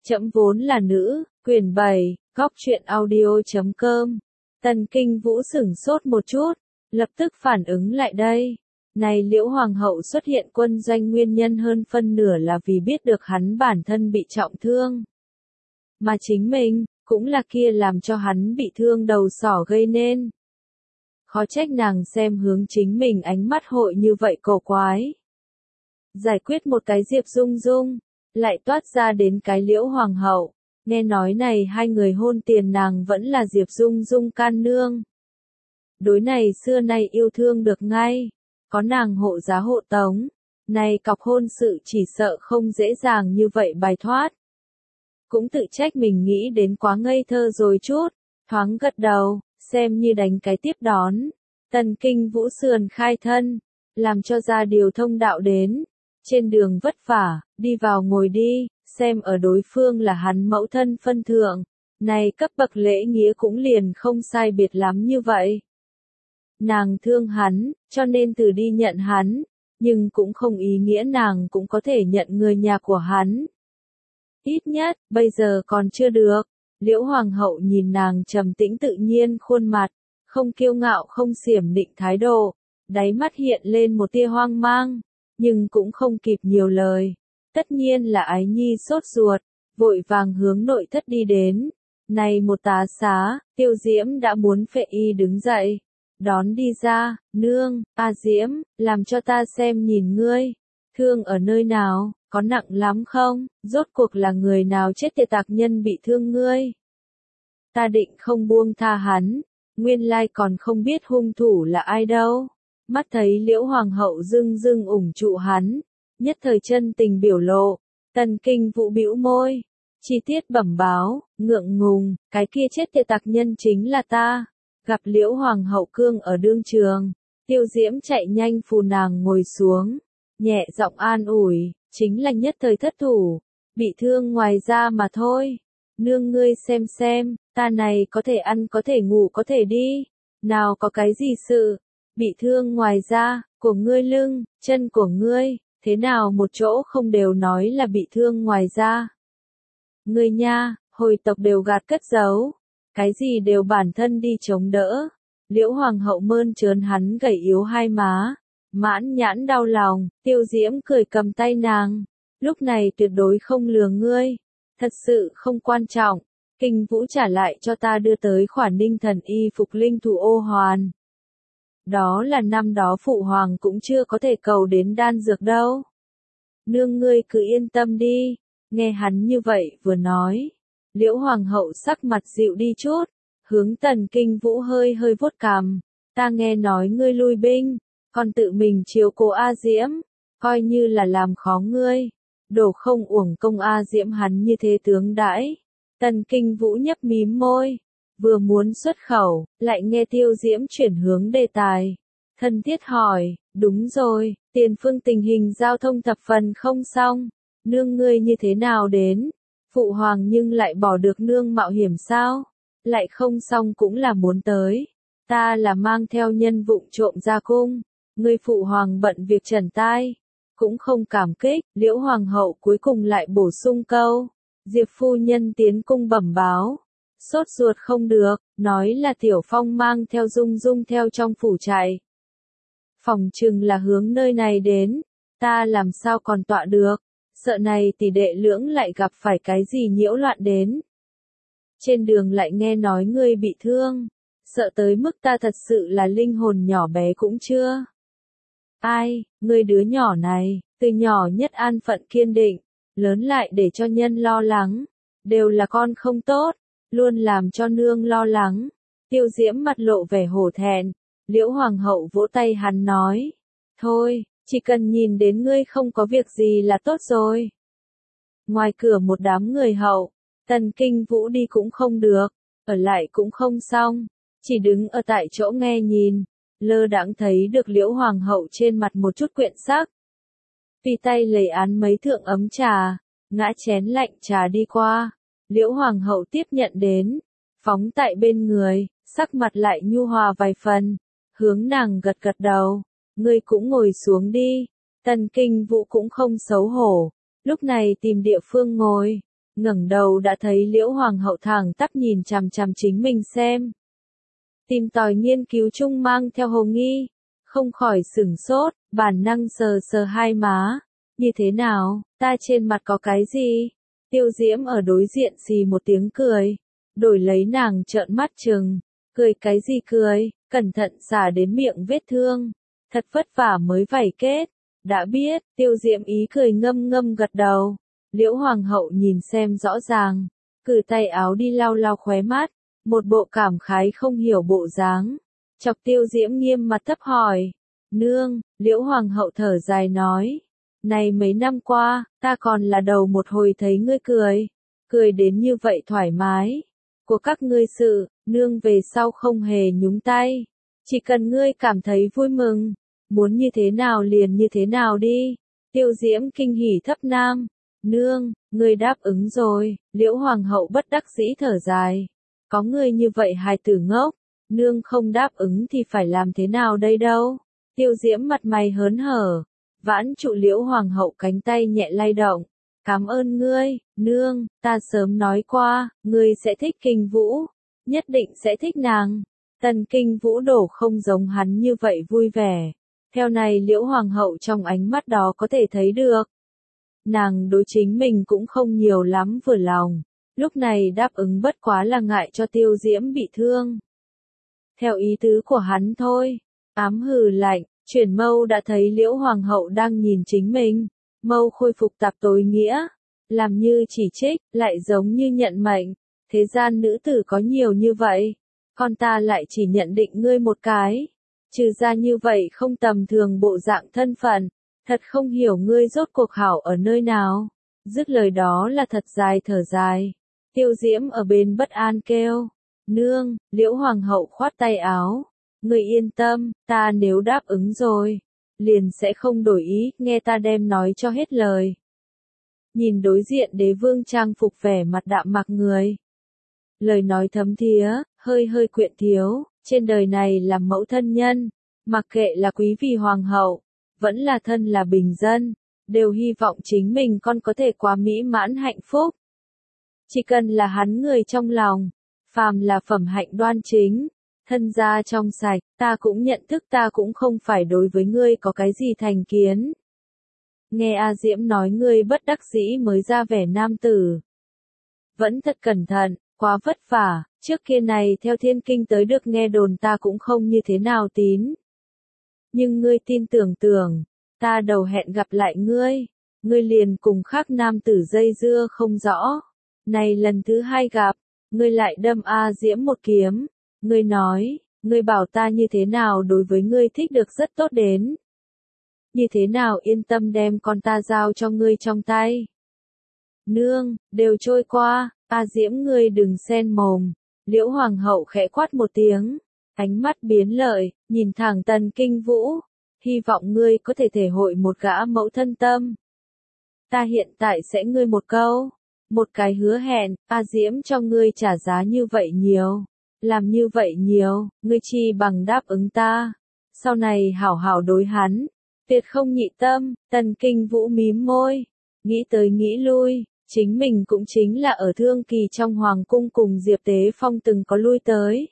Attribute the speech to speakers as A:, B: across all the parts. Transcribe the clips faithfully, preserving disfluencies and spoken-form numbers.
A: Trẫm vốn là nữ, quyển bảy, góc truyện audio chấm com. Tần Kinh Vũ sửng sốt một chút, lập tức phản ứng lại đây. Này Liễu Hoàng hậu xuất hiện quân doanh nguyên nhân hơn phân nửa là vì biết được hắn bản thân bị trọng thương. Mà chính mình, cũng là kia làm cho hắn bị thương đầu sỏ gây nên. Khó trách nàng xem hướng chính mình ánh mắt hội như vậy cổ quái. Giải quyết một cái Diệp Dung Dung, lại toát ra đến cái Liễu Hoàng hậu. Nghe nói này hai người hôn tiền nàng vẫn là Diệp Dung Dung can nương. Đối này xưa nay yêu thương được ngay, có nàng hộ giá hộ tống, này cọc hôn sự chỉ sợ không dễ dàng như vậy bài thoát. Cũng tự trách mình nghĩ đến quá ngây thơ rồi chút, thoáng gật đầu, xem như đánh cái tiếp đón. Tần Kinh Vũ sườn khai thân, làm cho ra điều thông đạo đến. Trên đường vất vả, đi vào ngồi đi, xem ở đối phương là hắn mẫu thân phân thượng. Này cấp bậc lễ nghĩa cũng liền không sai biệt lắm như vậy. Nàng thương hắn, cho nên từ đi nhận hắn, nhưng cũng không ý nghĩa nàng cũng có thể nhận người nhà của hắn. Ít nhất, bây giờ còn chưa được. Liễu Hoàng hậu nhìn nàng trầm tĩnh tự nhiên khuôn mặt, không kiêu ngạo không xiểm định thái độ, đáy mắt hiện lên một tia hoang mang, nhưng cũng không kịp nhiều lời. Tất nhiên là Ái Nhi sốt ruột, vội vàng hướng nội thất đi đến. Này một tá xá, Tiêu Diễm đã muốn phệ y đứng dậy, đón đi ra, nương, a Diễm, làm cho ta xem nhìn ngươi, thương ở nơi nào, có nặng lắm không, rốt cuộc là người nào chết tiệt tạc nhân bị thương ngươi. Ta định không buông tha hắn, nguyên lai còn không biết hung thủ là ai đâu. Mắt thấy Liễu Hoàng hậu dưng dưng ủng trụ hắn, nhất thời chân tình biểu lộ, Tần Kinh Vũ bĩu môi, chi tiết bẩm báo, ngượng ngùng, cái kia chết tiệt tạc nhân chính là ta. Gặp Liễu Hoàng hậu cương ở đương trường, Tiêu Diễm chạy nhanh phù nàng ngồi xuống, nhẹ giọng an ủi, chính là nhất thời thất thủ, bị thương ngoài da mà thôi. Nương ngươi xem xem, ta này có thể ăn có thể ngủ có thể đi, nào có cái gì sự, bị thương ngoài da, của ngươi lưng, chân của ngươi, thế nào một chỗ không đều nói là bị thương ngoài da. Ngươi nha, hồi tộc đều gạt cất giấu, cái gì đều bản thân đi chống đỡ. Liễu Hoàng hậu mơn trớn hắn gầy yếu hai má, mãn nhãn đau lòng. Tiêu Diễm cười cầm tay nàng, lúc này tuyệt đối không lừa ngươi, thật sự không quan trọng. Kinh Vũ trả lại cho ta đưa tới khoản ninh thần y phục linh thủ ô hoàn. Đó là năm đó phụ hoàng cũng chưa có thể cầu đến đan dược đâu. Nương ngươi cứ yên tâm đi. Nghe hắn như vậy vừa nói, Liễu Hoàng hậu sắc mặt dịu đi chút, hướng Tần Kinh Vũ hơi hơi vuốt cằm, ta nghe nói ngươi lui binh, còn tự mình chiếu cố A Diễm, coi như là làm khó ngươi, đổ không uổng công A Diễm hắn như thế tướng đãi. Tần Kinh Vũ nhấp mím môi, vừa muốn xuất khẩu, lại nghe Tiêu Diễm chuyển hướng đề tài, thân thiết hỏi, đúng rồi, tiền phương tình hình giao thông thập phần không xong, nương ngươi như thế nào đến? Phụ hoàng nhưng lại bỏ được nương mạo hiểm sao? Lại không xong cũng là muốn tới. Ta là mang theo nhân vụng trộm ra cung. Ngươi phụ hoàng bận việc trần tai. Cũng không cảm kích. Liễu Hoàng hậu cuối cùng lại bổ sung câu. Diệp phu nhân tiến cung bẩm báo. Sốt ruột không được. Nói là Tiểu Phong mang theo Dung Dung theo trong phủ chạy. Phòng chừng là hướng nơi này đến. Ta làm sao còn tọa được. Sợ này tỷ đệ lưỡng lại gặp phải cái gì nhiễu loạn đến. Trên đường lại nghe nói ngươi bị thương, sợ tới mức ta thật sự là linh hồn nhỏ bé cũng chưa. Ai, ngươi đứa nhỏ này, từ nhỏ nhất an phận kiên định, lớn lại để cho nhân lo lắng, đều là con không tốt, luôn làm cho nương lo lắng. Tiêu Diễm mặt lộ vẻ hổ thẹn, Liễu Hoàng hậu vỗ tay hắn nói, thôi. Chỉ cần nhìn đến ngươi không có việc gì là tốt rồi. Ngoài cửa một đám người hậu, Tần Kinh Vũ đi cũng không được, ở lại cũng không xong, chỉ đứng ở tại chỗ nghe nhìn, lơ đãng thấy được Liễu Hoàng hậu trên mặt một chút quyện sắc. Vì tay lấy án mấy thượng ấm trà, ngã chén lạnh trà đi qua, Liễu Hoàng hậu tiếp nhận đến, phóng tại bên người, sắc mặt lại nhu hòa vài phần, hướng nàng gật gật đầu. Ngươi cũng ngồi xuống đi. Tần Kinh Vũ cũng không xấu hổ, lúc này tìm địa phương ngồi, ngẩng đầu đã thấy Liễu Hoàng hậu thẳng tắp nhìn chằm chằm chính mình xem. Tìm tòi nghiên cứu chung mang theo hồ nghi, không khỏi sửng sốt, bản năng sờ sờ hai má. Như thế nào, ta trên mặt có cái gì? Tiêu Diễm ở đối diện xì một tiếng cười, đổi lấy nàng trợn mắt trừng, cười cái gì cười, cẩn thận xả đến miệng vết thương, thật vất vả mới vảy kết, đã biết, Tiêu Diễm ý cười ngâm ngâm gật đầu, Liễu Hoàng hậu nhìn xem rõ ràng, cử tay áo đi lau lau khóe mắt, một bộ cảm khái không hiểu bộ dáng, chọc Tiêu Diễm nghiêm mặt thấp hỏi, nương, Liễu Hoàng hậu thở dài nói. Này mấy năm qua, ta còn là đầu một hồi thấy ngươi cười, cười đến như vậy thoải mái. Của các ngươi sự, nương về sau không hề nhúng tay. Chỉ cần ngươi cảm thấy vui mừng, muốn như thế nào liền như thế nào đi. Tiêu Diễm kinh hỉ thấp nam. Nương, ngươi đáp ứng rồi, Liễu Hoàng hậu bất đắc dĩ thở dài. Có ngươi như vậy hài tử ngốc, nương không đáp ứng thì phải làm thế nào đây đâu. Tiêu Diễm mặt mày hớn hở. Vãn trụ Liễu Hoàng hậu cánh tay nhẹ lay động. Cảm ơn ngươi, nương, ta sớm nói qua, ngươi sẽ thích Kinh Vũ, nhất định sẽ thích nàng. Tần Kinh Vũ đổ không giống hắn như vậy vui vẻ. Theo này Liễu Hoàng hậu trong ánh mắt đó có thể thấy được. Nàng đối chính mình cũng không nhiều lắm vừa lòng, lúc này đáp ứng bất quá là ngại cho Tiêu Diễm bị thương. Theo ý tứ của hắn thôi, ám hừ lạnh. Chuyển mâu đã thấy Liễu Hoàng hậu đang nhìn chính mình, mâu khôi phục tạp tối nghĩa, làm như chỉ trích, lại giống như nhận mệnh, thế gian nữ tử có nhiều như vậy, con ta lại chỉ nhận định ngươi một cái, trừ ra như vậy không tầm thường bộ dạng thân phận, thật không hiểu ngươi rốt cuộc hảo ở nơi nào, dứt lời đó là thật dài thở dài, Tiêu Diễm ở bên bất an kêu, nương, Liễu Hoàng hậu khoát tay áo. Ngươi yên tâm, ta nếu đáp ứng rồi, liền sẽ không đổi ý, nghe ta đem nói cho hết lời. Nhìn đối diện đế vương trang phục vẻ mặt đạm mạc người. Lời nói thấm thía, hơi hơi quyện thiếu, trên đời này là mẫu thân nhân, mặc kệ là quý vị hoàng hậu, vẫn là thân là bình dân, đều hy vọng chính mình con có thể quá mỹ mãn hạnh phúc. Chỉ cần là hắn người trong lòng, phàm là phẩm hạnh đoan chính. Thân gia trong sạch, ta cũng nhận thức ta cũng không phải đối với ngươi có cái gì thành kiến. Nghe A Diễm nói ngươi bất đắc dĩ mới ra vẻ nam tử. Vẫn thật cẩn thận, quá vất vả, trước kia này theo thiên kinh tới được nghe đồn ta cũng không như thế nào tín. Nhưng ngươi tin tưởng tưởng, ta đầu hẹn gặp lại ngươi, ngươi liền cùng khác nam tử dây dưa không rõ. Này lần thứ hai gặp, ngươi lại đâm A Diễm một kiếm. Ngươi nói, ngươi bảo ta như thế nào đối với ngươi thích được rất tốt đến. Như thế nào yên tâm đem con ta giao cho ngươi trong tay. Nương, đều trôi qua, A Diễm ngươi đừng xen mồm. Liễu Hoàng hậu khẽ quát một tiếng, ánh mắt biến lợi, nhìn thẳng Tần Kinh Vũ. Hy vọng ngươi có thể thể hội một gã mẫu thân tâm. Ta hiện tại sẽ ngươi một câu, một cái hứa hẹn, A Diễm cho ngươi trả giá như vậy nhiều. Làm như vậy nhiều, ngươi chi bằng đáp ứng ta. Sau này hảo hảo đối hắn. Tuyệt không nhị tâm, Tần Kinh Vũ mím môi. Nghĩ tới nghĩ lui, chính mình cũng chính là ở thương kỳ trong hoàng cung cùng Diệp Tế Phong từng có lui tới.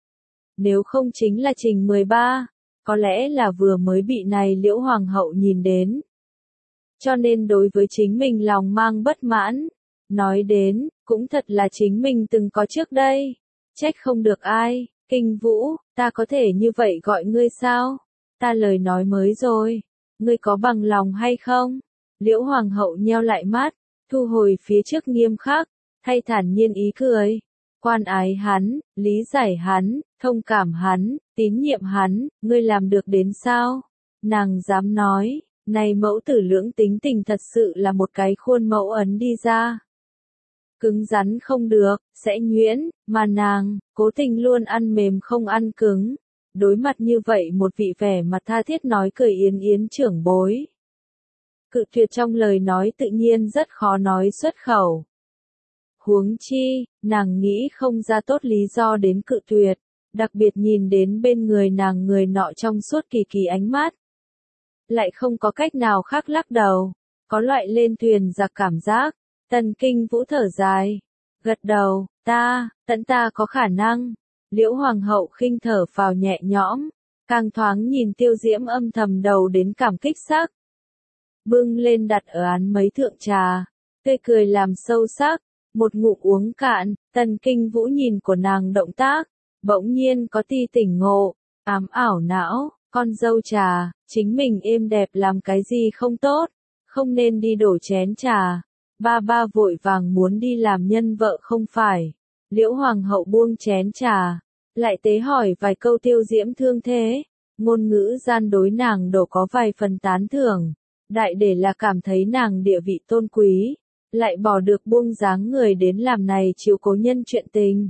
A: Nếu không chính là Trình mười ba, có lẽ là vừa mới bị này Liễu Hoàng hậu nhìn đến. Cho nên đối với chính mình lòng mang bất mãn. Nói đến, cũng thật là chính mình từng có trước đây. Trách không được ai, Kinh Vũ, ta có thể như vậy gọi ngươi sao? Ta lời nói mới rồi, ngươi có bằng lòng hay không? Liễu Hoàng hậu nheo lại mắt, thu hồi phía trước nghiêm khắc, thay thản nhiên ý cười. Quan ái hắn, lý giải hắn, thông cảm hắn, tín nhiệm hắn, ngươi làm được đến sao? Nàng dám nói, này mẫu tử lưỡng tính tình thật sự là một cái khuôn mẫu ấn đi ra. Cứng rắn không được, sẽ nhuyễn, mà nàng, cố tình luôn ăn mềm không ăn cứng. Đối mặt như vậy một vị vẻ mặt tha thiết nói cười yến yến trưởng bối. Cự tuyệt trong lời nói tự nhiên rất khó nói xuất khẩu. Huống chi, nàng nghĩ không ra tốt lý do đến cự tuyệt, đặc biệt nhìn đến bên người nàng người nọ trong suốt kỳ kỳ ánh mắt. Lại không có cách nào khác lắc đầu, có loại lên thuyền giặc cảm giác. Tần Kinh Vũ thở dài, gật đầu, ta, tận ta có khả năng. Liễu Hoàng hậu khinh thở phào nhẹ nhõm, càng thoáng nhìn Tiêu Diễm âm thầm đầu đến cảm kích sắc. Bưng lên đặt ở án mấy thượng trà, tươi cười làm sâu sắc, một ngụm uống cạn, Tần Kinh Vũ nhìn của nàng động tác, bỗng nhiên có ti tỉnh ngộ, ám ảo não, con dâu trà, chính mình êm đẹp làm cái gì không tốt, không nên đi đổ chén trà. Ba ba vội vàng muốn đi làm nhân vợ không phải. Liễu Hoàng hậu buông chén trà, lại tế hỏi vài câu Tiêu Diễm thương thế, ngôn ngữ gian đối nàng đổ có vài phần tán thưởng, đại để là cảm thấy nàng địa vị tôn quý, lại bỏ được buông dáng người đến làm này chiếu cố nhân chuyện tình.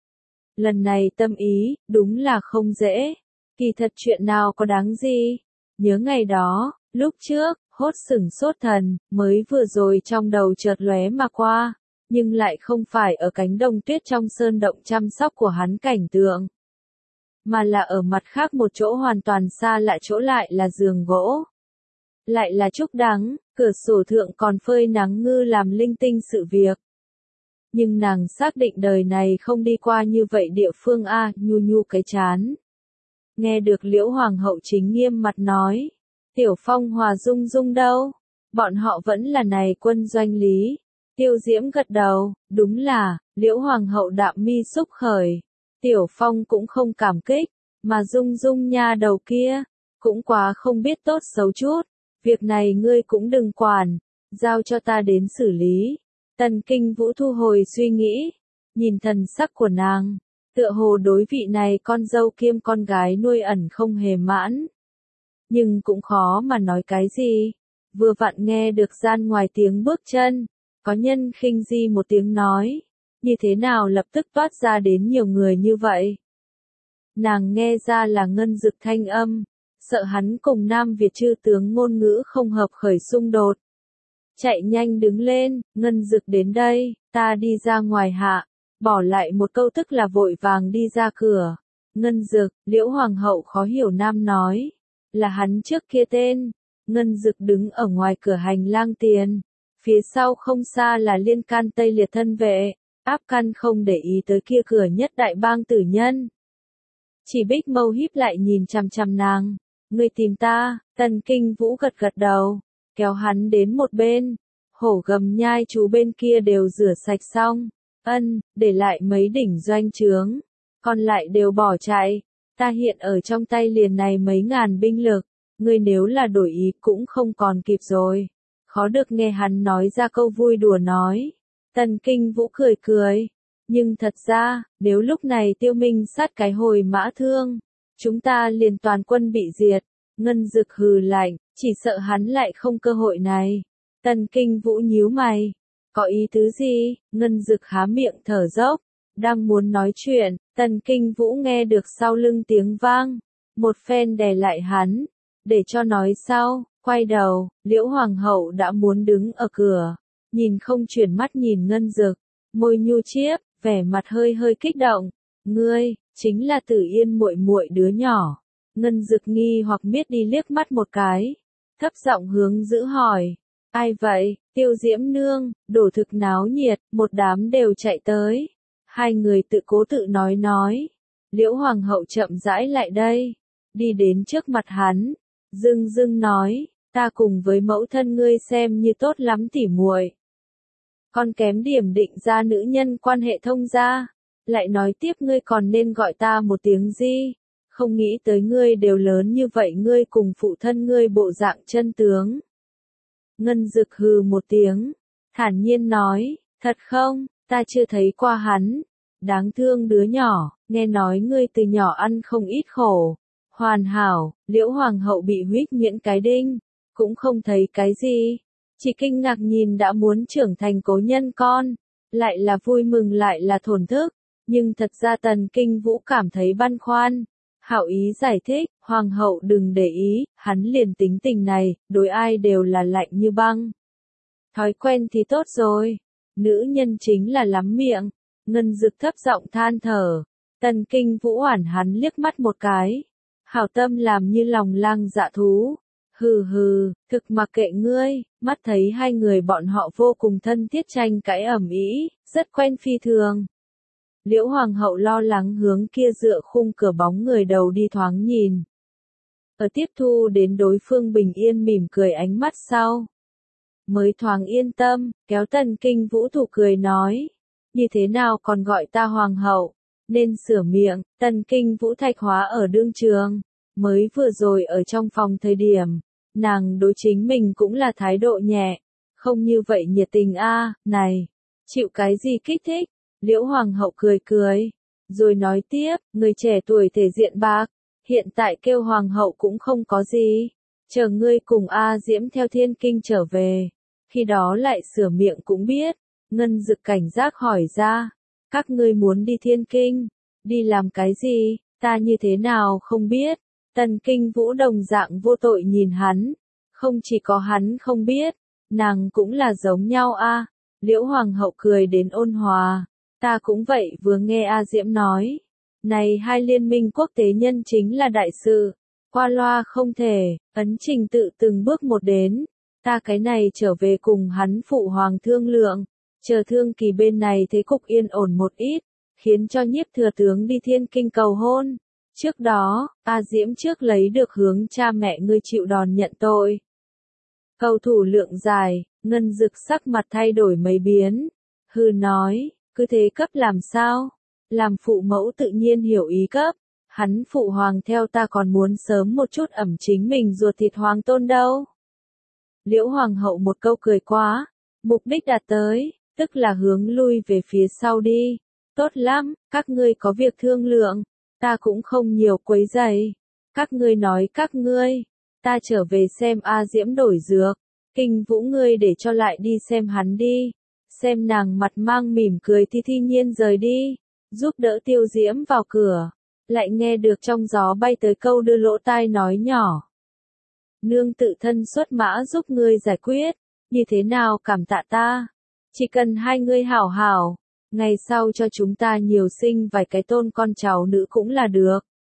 A: Lần này tâm ý, đúng là không dễ, kỳ thật chuyện nào có đáng gì, nhớ ngày đó, lúc trước, hốt sửng sốt thần, mới vừa rồi trong đầu chợt lóe mà qua, nhưng lại không phải ở cánh đồng tuyết trong sơn động chăm sóc của hắn cảnh tượng, mà là ở mặt khác một chỗ hoàn toàn xa lạ, chỗ lại là giường gỗ, lại là trúc đắng, cửa sổ thượng còn phơi nắng ngư làm linh tinh sự việc. Nhưng nàng xác định đời này không đi qua như vậy địa phương a, nhu nhu cái chán. Nghe được Liễu Hoàng hậu chính nghiêm mặt nói, Tiểu Phong Hòa Dung Dung đâu? Bọn họ vẫn là này quân doanh lý. Tiêu Diễm gật đầu, đúng là, Liễu Hoàng hậu đạm mi xúc khởi. Tiểu Phong cũng không cảm kích, mà Dung Dung nha đầu kia, cũng quá không biết tốt xấu chút. Việc này ngươi cũng đừng quản, giao cho ta đến xử lý. Tần Kinh Vũ thu hồi suy nghĩ, nhìn thần sắc của nàng, tựa hồ đối vị này con dâu kiêm con gái nuôi ẩn không hề mãn. Nhưng cũng khó mà nói cái gì, vừa vặn nghe được gian ngoài tiếng bước chân, có nhân khinh di một tiếng nói, như thế nào lập tức toát ra đến nhiều người như vậy. Nàng nghe ra là Ngân Dực thanh âm, sợ hắn cùng Nam Việt chư tướng ngôn ngữ không hợp khởi xung đột. Chạy nhanh đứng lên, Ngân Dực đến đây, ta đi ra ngoài hạ, bỏ lại một câu tức là vội vàng đi ra cửa. Ngân Dực, Liễu Hoàng hậu khó hiểu Nam nói, là hắn trước kia tên. Ngân Dực đứng ở ngoài cửa hành lang tiền, phía sau không xa là Liên Can Tây Liệt thân vệ, áp căn không để ý tới kia cửa nhất đại bang tử nhân. Chỉ Bích mâu híp lại nhìn chằm chằm nàng, ngươi tìm ta. Tần Kinh Vũ gật gật đầu, kéo hắn đến một bên, hổ gầm nhai chú bên kia đều rửa sạch xong, ân, để lại mấy đỉnh doanh trướng, còn lại đều bỏ chạy, ta hiện ở trong tay liền này mấy ngàn binh lực, ngươi nếu là đổi ý cũng không còn kịp rồi. Khó được nghe hắn nói ra câu vui đùa nói. Tần Kinh Vũ cười cười, nhưng thật ra, nếu lúc này Tiêu Minh sát cái hồi mã thương, chúng ta liền toàn quân bị diệt. Ngân Dực hừ lạnh, chỉ sợ hắn lại không cơ hội này. Tần Kinh Vũ nhíu mày, có ý tứ gì? Ngân Dực há miệng thở dốc, đang muốn nói chuyện, Tần Kinh Vũ nghe được sau lưng tiếng vang, một phen đè lại hắn, để cho nói sau, quay đầu, Liễu Hoàng hậu đã muốn đứng ở cửa, nhìn không chuyển mắt nhìn Ngân Dực, môi nhu chiếp, vẻ mặt hơi hơi kích động, ngươi, chính là Tử Yên muội muội đứa nhỏ. Ngân Dực nghi hoặc biết đi liếc mắt một cái, thấp giọng hướng giữ hỏi, ai vậy? Tiêu Diễm nương, đổ thực náo nhiệt, một đám đều chạy tới. Hai người tự cố tự nói nói. Liễu Hoàng hậu chậm rãi lại đây, đi đến trước mặt hắn, dưng dưng nói, ta cùng với mẫu thân ngươi xem như tốt lắm tỉ muội. Con kém điểm định ra nữ nhân quan hệ thông gia, lại nói tiếp ngươi còn nên gọi ta một tiếng gì? Không nghĩ tới ngươi đều lớn như vậy, ngươi cùng phụ thân ngươi bộ dạng chân tướng. Ngân Dực hừ một tiếng, thản nhiên nói, thật không, ta chưa thấy qua hắn. Đáng thương đứa nhỏ, nghe nói ngươi từ nhỏ ăn không ít khổ. Hoàn hảo, Liễu Hoàng hậu bị huýt nhuyễn cái đinh, cũng không thấy cái gì. Chỉ kinh ngạc nhìn đã muốn trưởng thành cố nhân con, lại là vui mừng lại là thổn thức. Nhưng thật ra Tần Kinh Vũ cảm thấy băn khoăn. Hảo ý giải thích, Hoàng hậu đừng để ý, hắn liền tính tình này, đối ai đều là lạnh như băng. Thói quen thì tốt rồi, nữ nhân chính là lắm miệng. Ngân Dực thấp giọng than thở, Tần Kinh Vũ oản hắn liếc mắt một cái, hảo tâm làm như lòng lang dạ thú, Hừ hừ, thực mặc kệ ngươi, mắt thấy hai người bọn họ vô cùng thân thiết tranh cãi ầm ĩ, rất quen phi thường. Liễu Hoàng hậu lo lắng hướng kia dựa khung cửa bóng người đầu đi thoáng nhìn. Ở tiếp thu đến đối phương bình yên mỉm cười ánh mắt sau. Mới thoáng yên tâm, kéo Tần Kinh Vũ thủ cười nói. Như thế nào còn gọi ta Hoàng hậu, nên sửa miệng. Tần Kinh Vũ thạch hóa ở đương trường. Mới vừa rồi ở trong phòng thời điểm, nàng đối chính mình cũng là thái độ nhẹ. Không như vậy nhiệt tình a, này, chịu cái gì kích thích? Liễu Hoàng hậu cười cười, rồi nói tiếp, người trẻ tuổi thể diện bạc, hiện tại kêu Hoàng hậu cũng không có gì, chờ ngươi cùng A Diễm theo thiên kinh trở về, khi đó lại sửa miệng cũng biết. Ngân Dực cảnh giác hỏi ra, các ngươi muốn đi thiên kinh, đi làm cái gì, ta như thế nào không biết. Tần Kinh Vũ đồng dạng vô tội nhìn hắn, không chỉ có hắn không biết, nàng cũng là giống nhau a. Liễu Hoàng hậu cười đến ôn hòa. Ta cũng vậy, vừa nghe A Diễm nói, này hai liên minh quốc tế nhân chính là đại sự, qua loa không thể, ấn trình tự từng bước một đến, ta cái này trở về cùng hắn phụ hoàng thương lượng, chờ thương kỳ bên này thế cục yên ổn một ít, khiến cho Nhiếp thừa tướng đi thiên kinh cầu hôn. Trước đó, A Diễm trước lấy được hướng cha mẹ ngươi chịu đòn nhận tội. Cầu thủ lượng dài, Ngân Dực sắc mặt thay đổi mấy biến, hừ nói. Cứ thế cấp làm sao? Làm phụ mẫu tự nhiên hiểu ý cấp. Hắn phụ hoàng theo ta còn muốn sớm một chút ẩm chính mình ruột thịt hoàng tôn đâu. Liễu Hoàng hậu một câu cười quá. Mục đích đạt tới, tức là hướng lui về phía sau đi. Tốt lắm, các ngươi có việc thương lượng. Ta cũng không nhiều quấy rầy. Các ngươi nói các ngươi. Ta trở về xem A Diễm đổi dược. Kinh Vũ ngươi để cho lại đi xem hắn đi. Xem nàng mặt mang mỉm cười thì thi nhiên rời đi, giúp đỡ Tiêu Diễm vào cửa, lại nghe được trong gió bay tới câu đưa lỗ tai nói nhỏ. Nương tự thân xuất mã giúp ngươi giải quyết, như thế nào cảm tạ ta, chỉ cần hai ngươi hảo hảo, ngày sau cho chúng ta nhiều sinh vài cái tôn con cháu nữ cũng là được.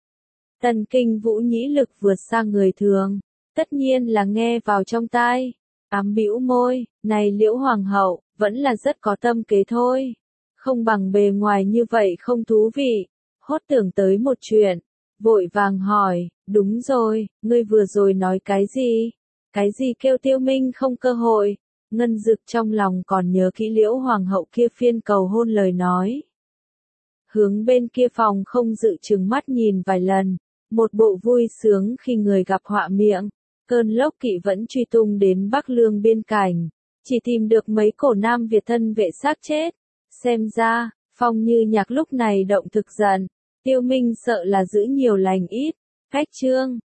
A: Tần Kinh Vũ nhĩ lực vượt xa người thường, tất nhiên là nghe vào trong tai, ám bĩu môi, này Liễu Hoàng hậu, vẫn là rất có tâm kế thôi. Không bằng bề ngoài như vậy không thú vị. Hốt tưởng tới một chuyện. Vội vàng hỏi, đúng rồi, ngươi vừa rồi nói cái gì? Cái gì kêu Tiêu Minh không cơ hội? Ngân Dực trong lòng còn nhớ kỹ Liễu Hoàng hậu kia phiên cầu hôn lời nói. Hướng bên kia phòng không dự trừng mắt nhìn vài lần. Một bộ vui sướng khi người gặp họa miệng. Cơn lốc kỵ vẫn truy tung đến Bắc Lương biên cảnh. Chỉ tìm được mấy cổ Nam Việt thân vệ xác chết. Xem ra, Phong Như Nhạc lúc này động thực giận. Tiêu Minh sợ là giữ nhiều lành ít. Cách chương.